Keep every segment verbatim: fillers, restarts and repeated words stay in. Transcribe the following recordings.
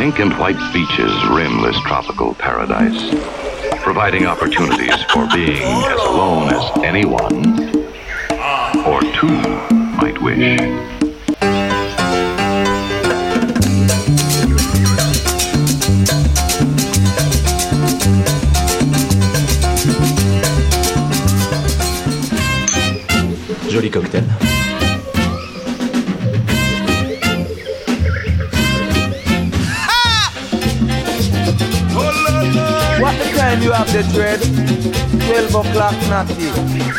pink and white beaches rim this tropical paradise, providing opportunities for being as alone as anyone or two might wish. Joli cocktail. What the time you have the dread? twelve o'clock natty.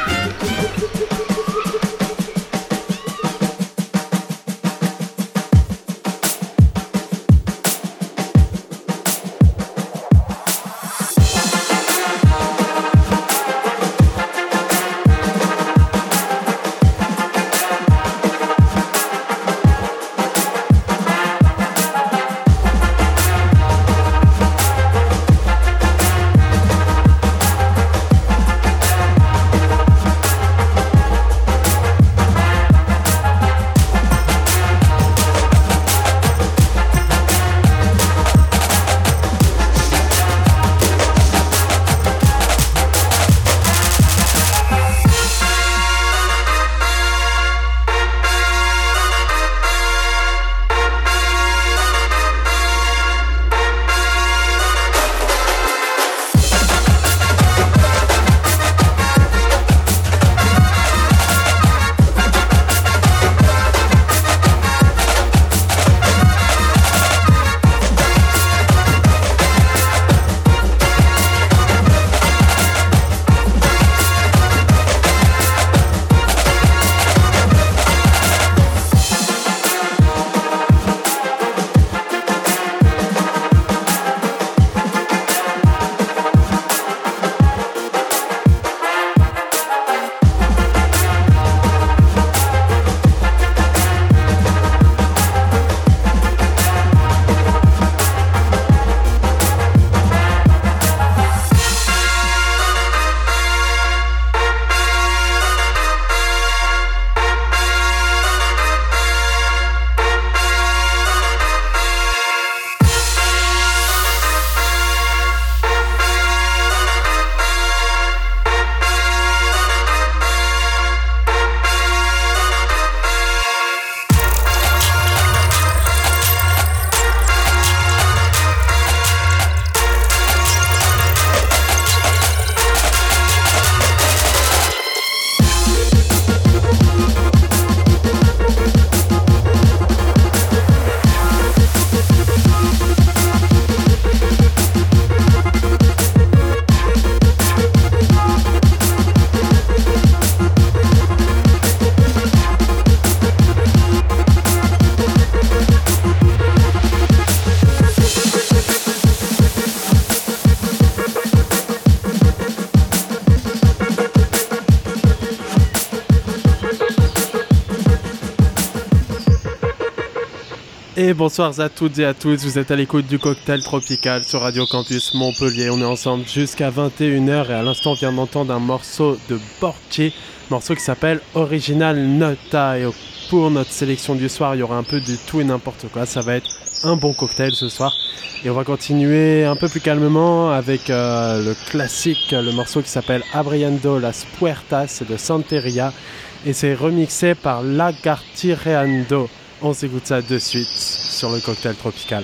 Et bonsoir à toutes et à tous, vous êtes à l'écoute du Cocktail Tropical sur Radio Campus Montpellier. On est ensemble jusqu'à vingt et une heures et à l'instant on vient d'entendre un morceau de Borchi, morceau qui s'appelle Original Nota. Et pour notre sélection du soir, il y aura un peu du tout et n'importe quoi, ça va être un bon cocktail ce soir. Et on va continuer un peu plus calmement avec euh, le classique, le morceau qui s'appelle Abriendo Las Puertas de Santeria et c'est remixé par Lagartireando. On s'écoute ça de suite sur le Cocktail Tropical.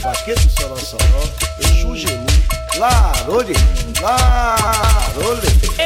Lá, Rode, lá, Rode.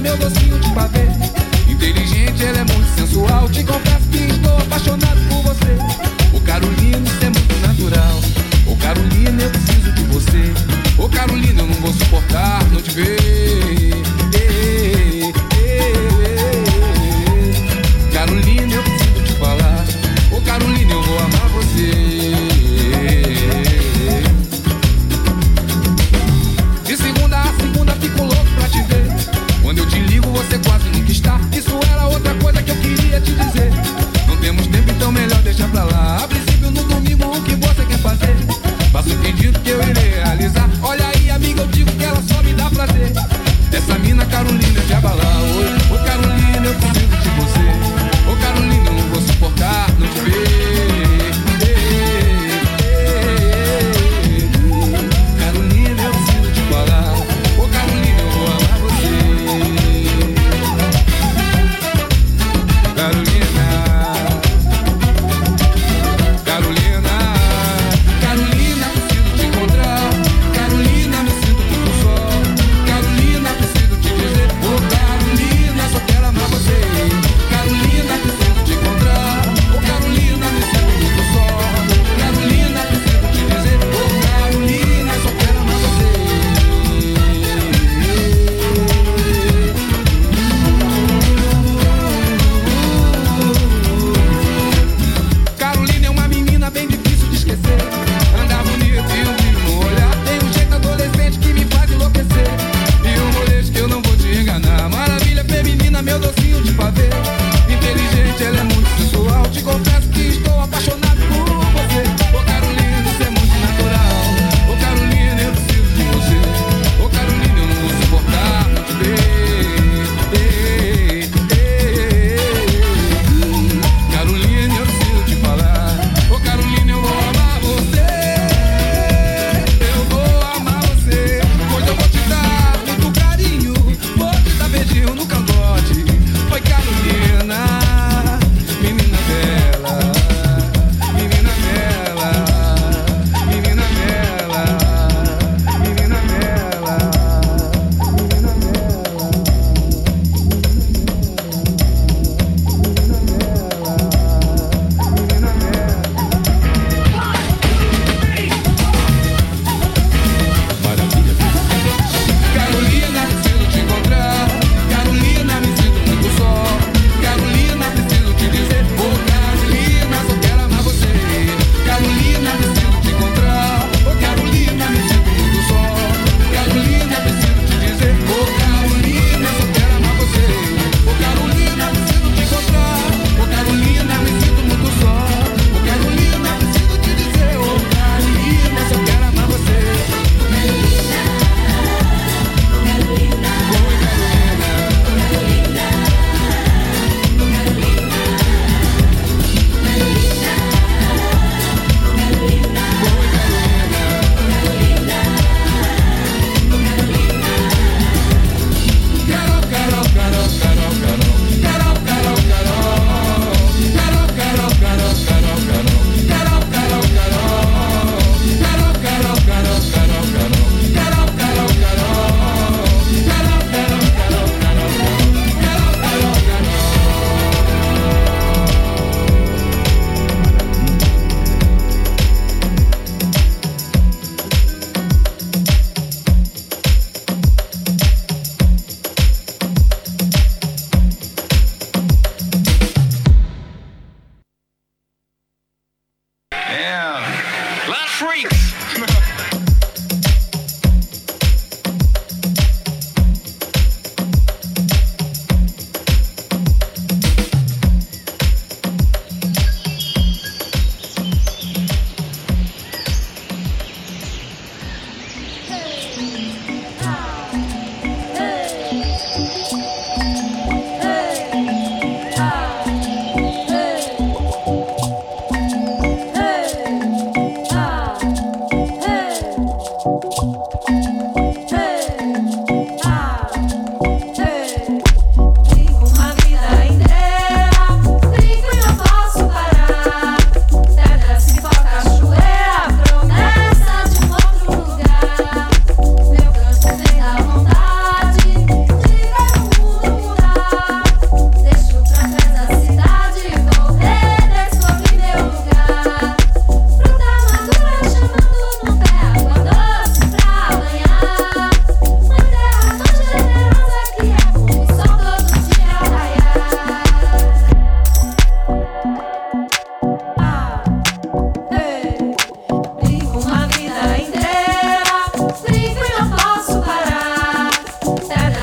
meu docinho de pavê. Inteligente, ela é muito sensual. Te confesso que estou apaixonado por você. Ô Carolina, isso é muito natural. Ô Carolina, eu preciso de você. Ô Carolina, eu não vou suportar não te ver. Carolina, eu preciso te falar. Ô Carolina, eu vou amar você. De segunda a segunda fico louco pra te ver. Quando eu te ligo você quase nunca está. Isso era outra coisa que eu queria te dizer. Não temos tempo, então melhor deixar pra lá. A princípio no domingo o que você quer fazer? Faça o pedido que eu irei realizar. Olha aí amiga, eu digo que ela só me dá prazer.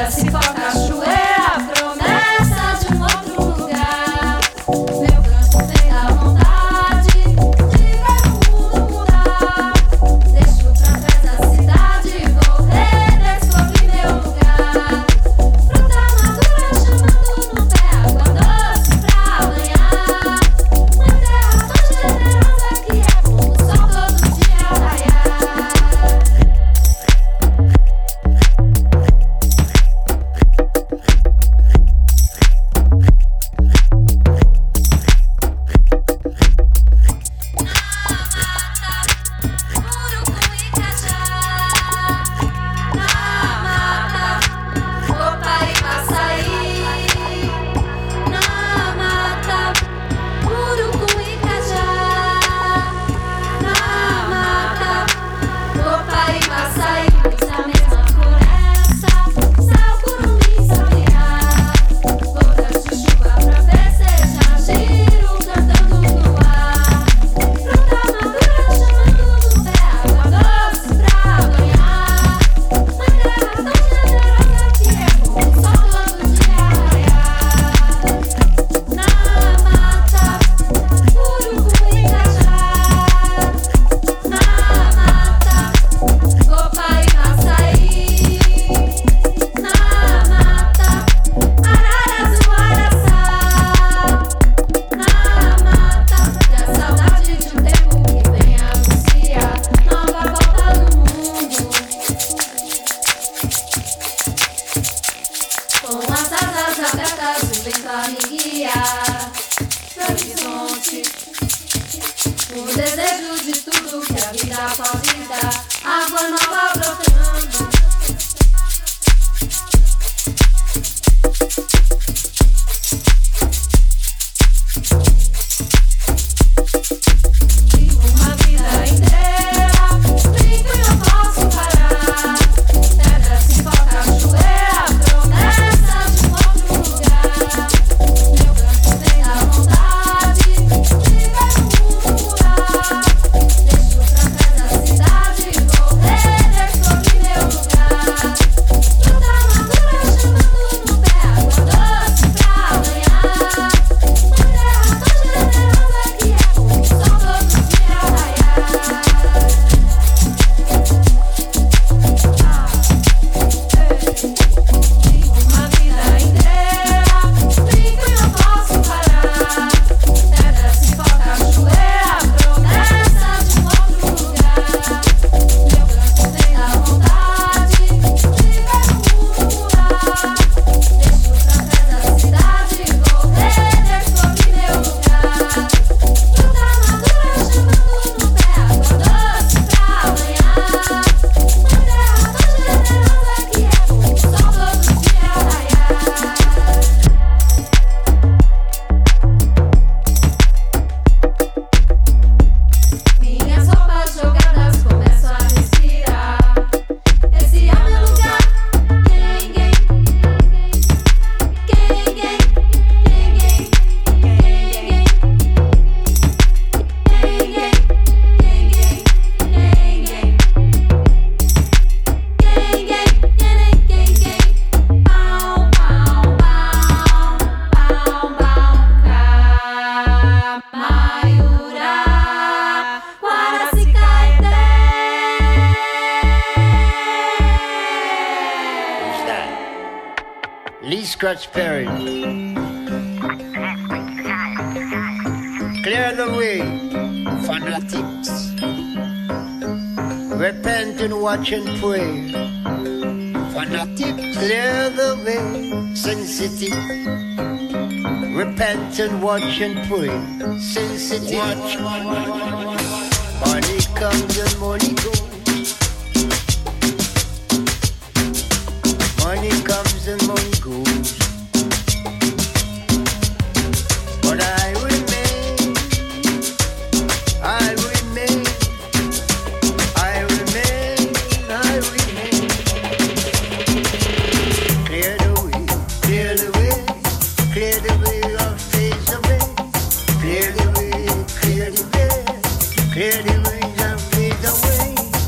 Scratch Perry. Clear the way, fanatics. Repent and watch and pray. Fanatics, clear the way, sensitive. Repent and watch and pray. Sensitive. Watch. Money comes and money goes. Money comes and money goes. But I remain, I remain, I remain, I remain. Clear the way, clear the way, clear the way of face away. Clear the way, clear the way, clear the way of face away.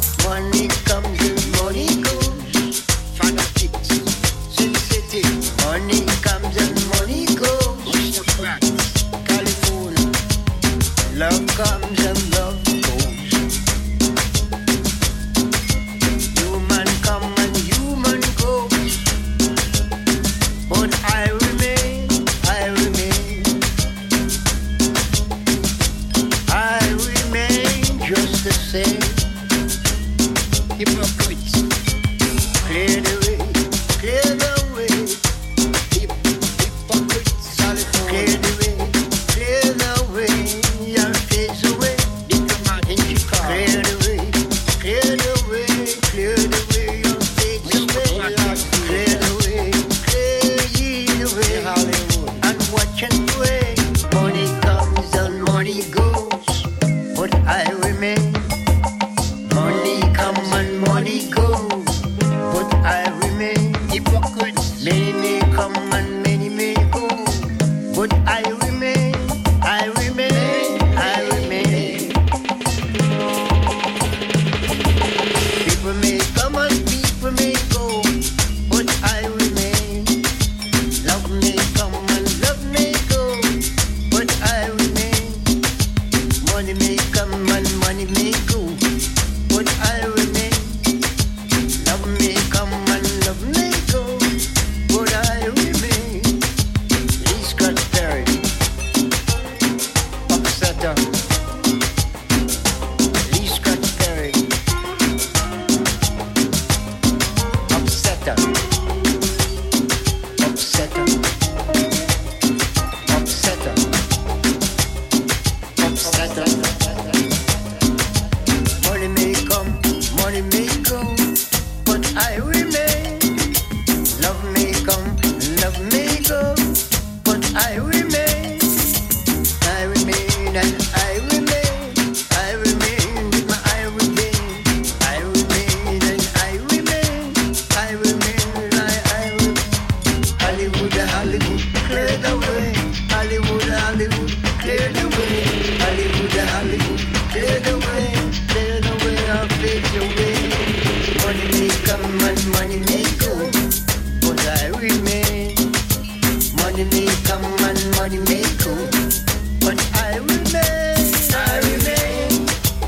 clear the way, clear the way. Hypocrites, clear the way, clear the way. Your face away, diplomat in Chicago. Clear the way, clear the way, clear the way. Your face away, clear the way, clear ye the way. And watch and pray. Money comes and money goes, but I remain. Money come and money go, but I remain. Hypocrites, many may come and many may go, but I remain, I remain, I remain. People may come and people may go, but I remain. Love may come and love may go, but I remain. Money may come and money may go, but I remain. Love may come and love may go, but I remain. Lee Scott Perry, Upsetter. Lee Scott Perry, Upsetter. Upsetter. Upsetter. Upsetter. Money may come, money may go, but I remain. Love may come, love may go, but I remain. I remain and I remain. I remain with my I remain. I remain and I remain. I remain, I, I remain. Hollywood, Hollywood, clear the way. Hollywood, Hollywood, clear the way. Hollywood, Hollywood, clear the way. Clear the way, I'll fade away. Money may come and money may go, but I remain. Money may come and money may go, but I remain. I remain.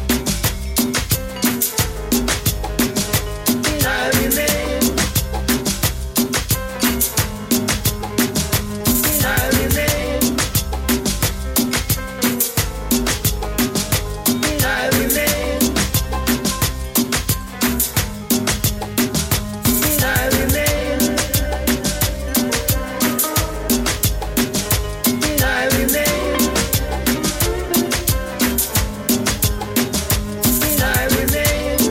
I remain. I remain. I remain. I remain. I remain. I remain.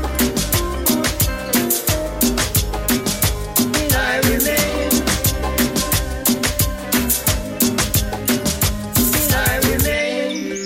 I remain. I remain.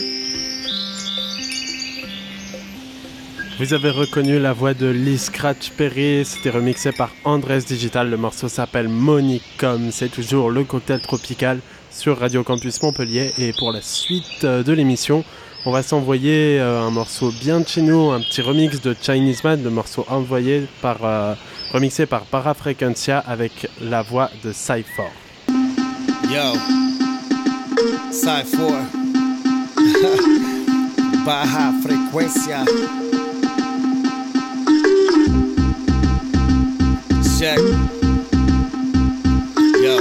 Vous avez reconnu la voix de Lee Scratch Perry, c'était remixé par Andres Digital, le morceau s'appelle Money Come, c'est toujours le cocktail tropical sur Radio Campus Montpellier. Et pour la suite euh, de l'émission, on va s'envoyer euh, un morceau bien de chez nous, un petit remix de Chinese Man, le morceau envoyé par, euh, remixé par Parafrequencia avec la voix de Cypher. Yo, Side four. Baja frecuencia. Check. Yo.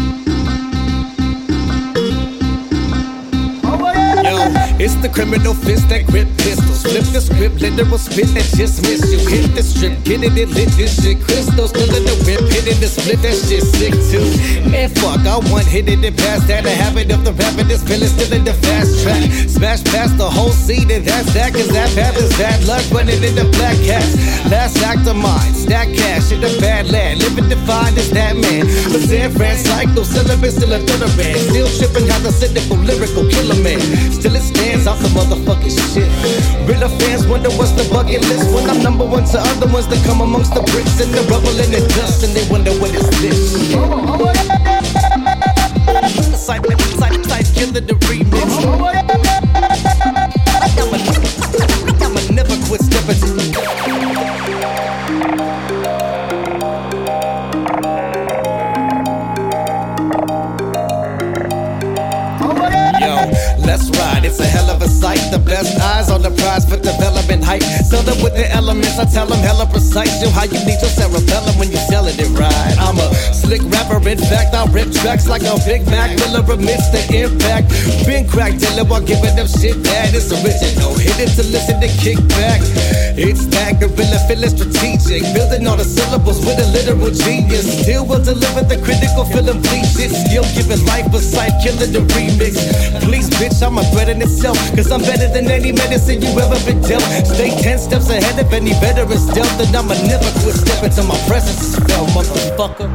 Yo, it's the criminal fist that grip pistols. Flip the script, literal spit that just missed you. Hit the strip, get it, it lit this shit. Crystal still in the whip, hit it, the split, that shit sick too. Man, fuck, I want hit it and pass that. The habit of the rapping, this feeling still in the fast track. Smash past the whole scene, and that's that, cause that path is bad luck running in the black cats. Last act of mine, stack cash in the bad land. Living defined as that man. But San Francisco, syllabus, still a third band. Still tripping how the cynical, lyrical killer man. Still it stands out the motherfucking shit. Real fans wonder what's the bucket list. When I'm number one to other ones that come amongst the bricks and the rubble and the dust, and they wonder what is this. Sight, sight, sight, killing the remix. I'ma never quit stepping. Let's ride, it's a hell of a sight. The best eyes on the prize for development. having hype. Sell them with the elements, I tell them hella precise. Yo, how you need your cerebellum when you selling it right. I'm a slick rapper, in fact, I rip tracks like a Big Mac. Miller amidst the impact. Been cracked dealer while giving them shit that is original. Hit it to listen to kick back. It's that gorilla feeling strategic. Building all the syllables with a literal genius. Still will deliver the critical feeling bleach. It's skill giving life a sight, killing the remix. Please, bitch, I'm a threat in itself. Cause I'm better than any medicine you ever been dealt. Stay ten steps ahead of any veteran's dealt. And I'ma never quit stepping till my presence is felt, motherfucker.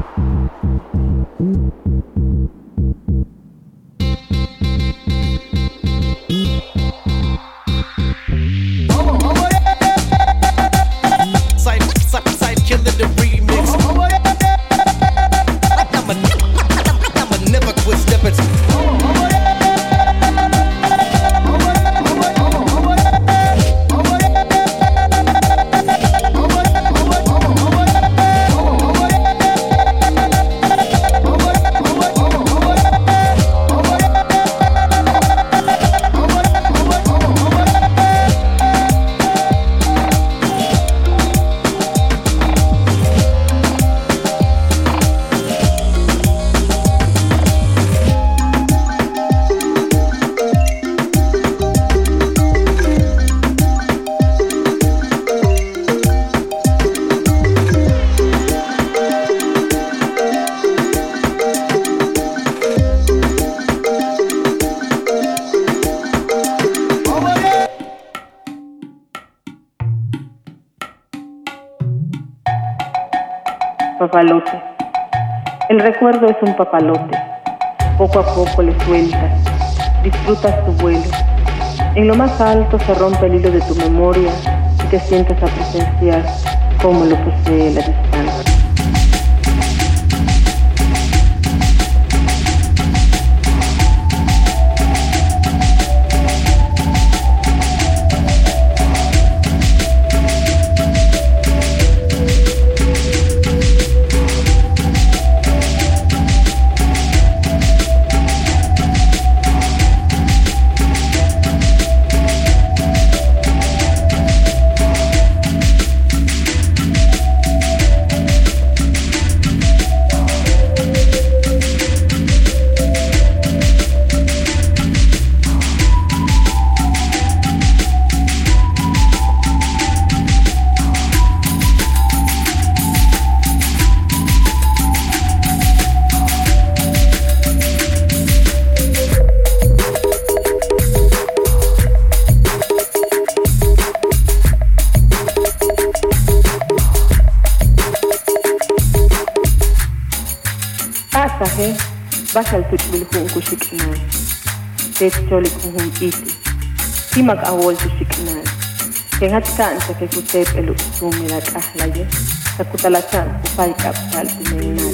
Papalote. El recuerdo es un papalote. Poco a poco le sueltas, disfrutas tu vuelo. En lo más alto se rompe el hilo de tu memoria y te sientes a presenciar cómo lo posee la distancia. Basal tutbil hu kushiknan. Tet cholik hum iti. Timak awol kushiknan. Kengat kan sa kekutep elu sumilat ahlaye. Sa kutalatan upay kapsal pimenat.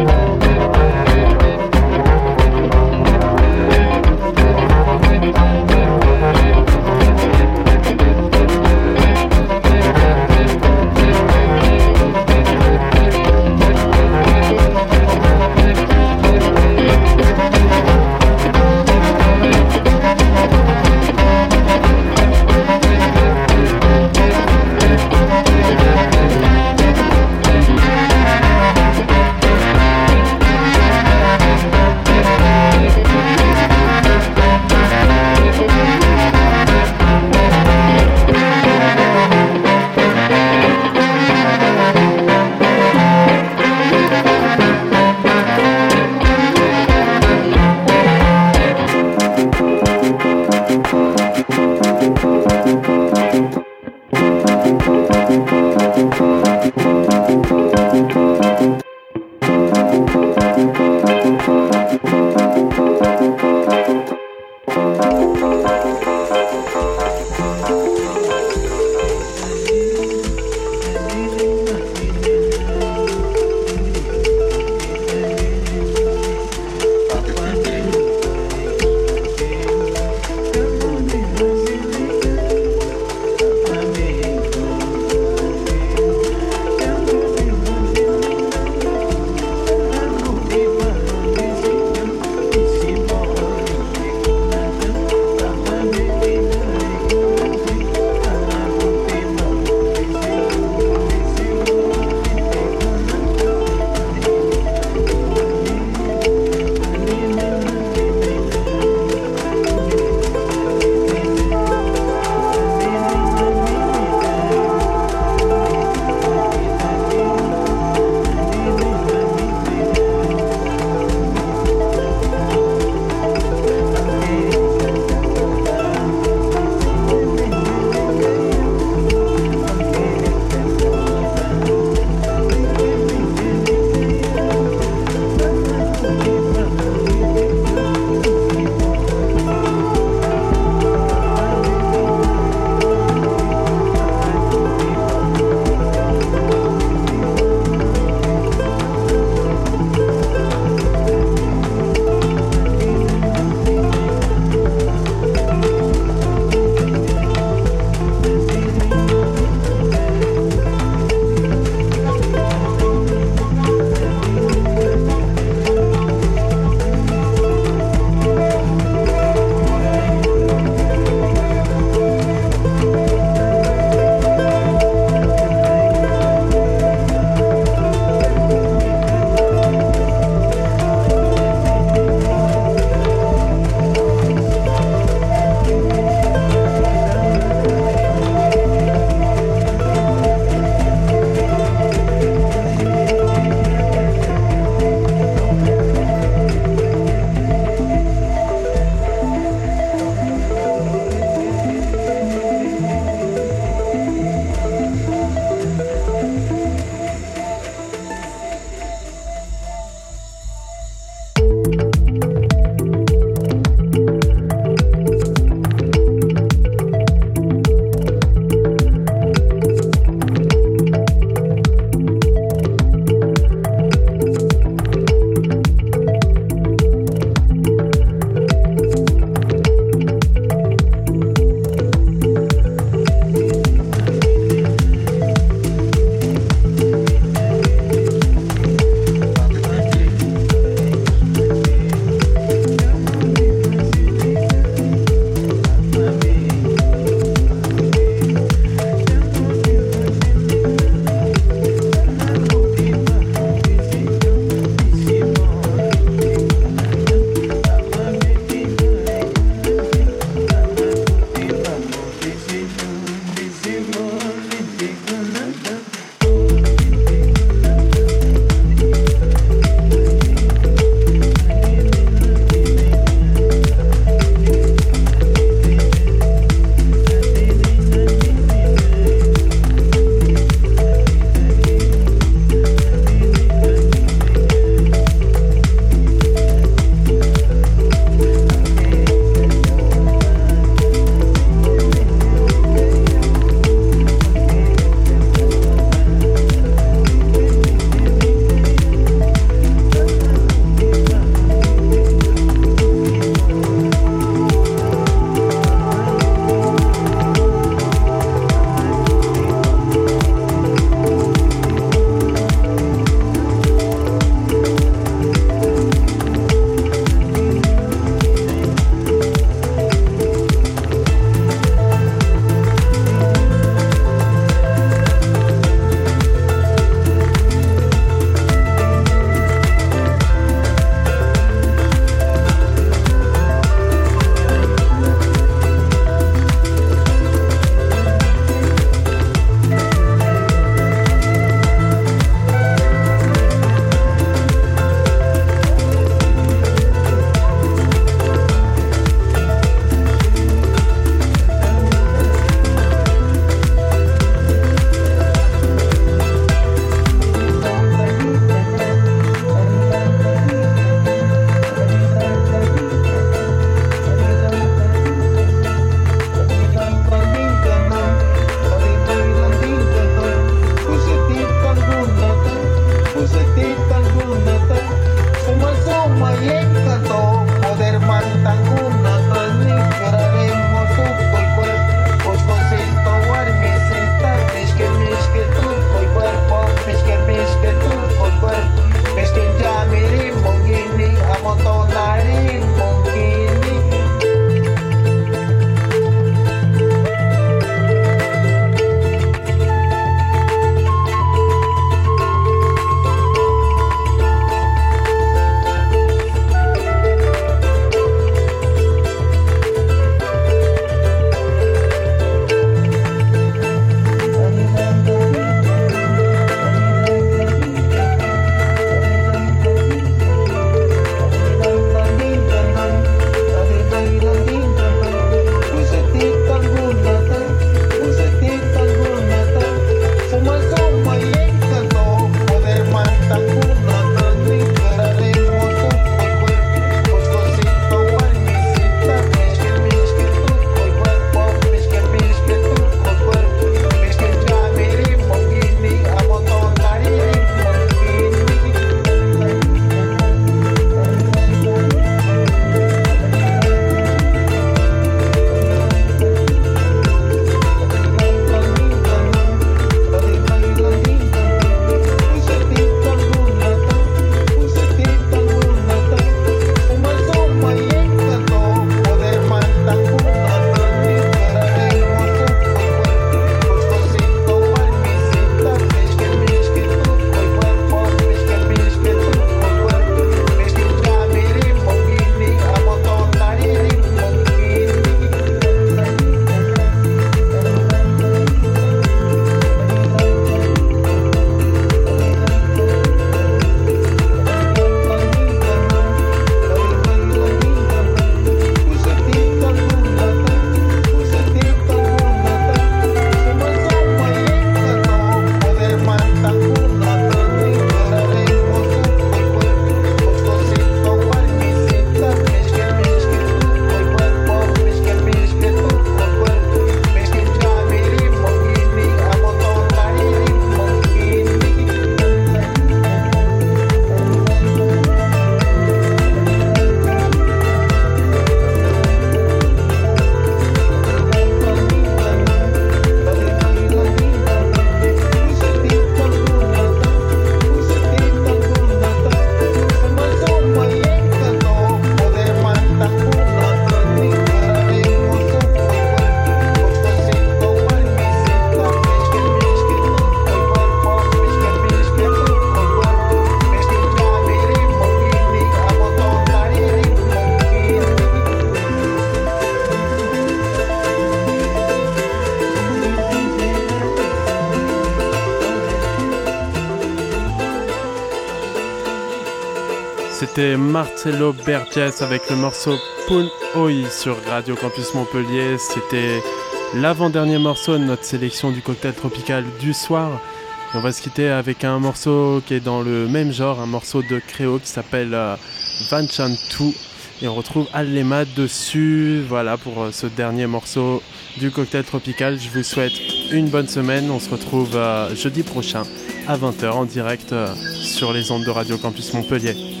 C'était Marcelo Berges avec le morceau Pun Oi sur Radio Campus Montpellier. C'était l'avant-dernier morceau de notre sélection du cocktail tropical du soir. Et on va se quitter avec un morceau qui est dans le même genre, un morceau de Créo qui s'appelle euh, Vanchantu. Et on retrouve Alema dessus. Voilà pour euh, ce dernier morceau du cocktail tropical. Je vous souhaite une bonne semaine. On se retrouve euh, jeudi prochain à vingt heures en direct euh, sur les ondes de Radio Campus Montpellier.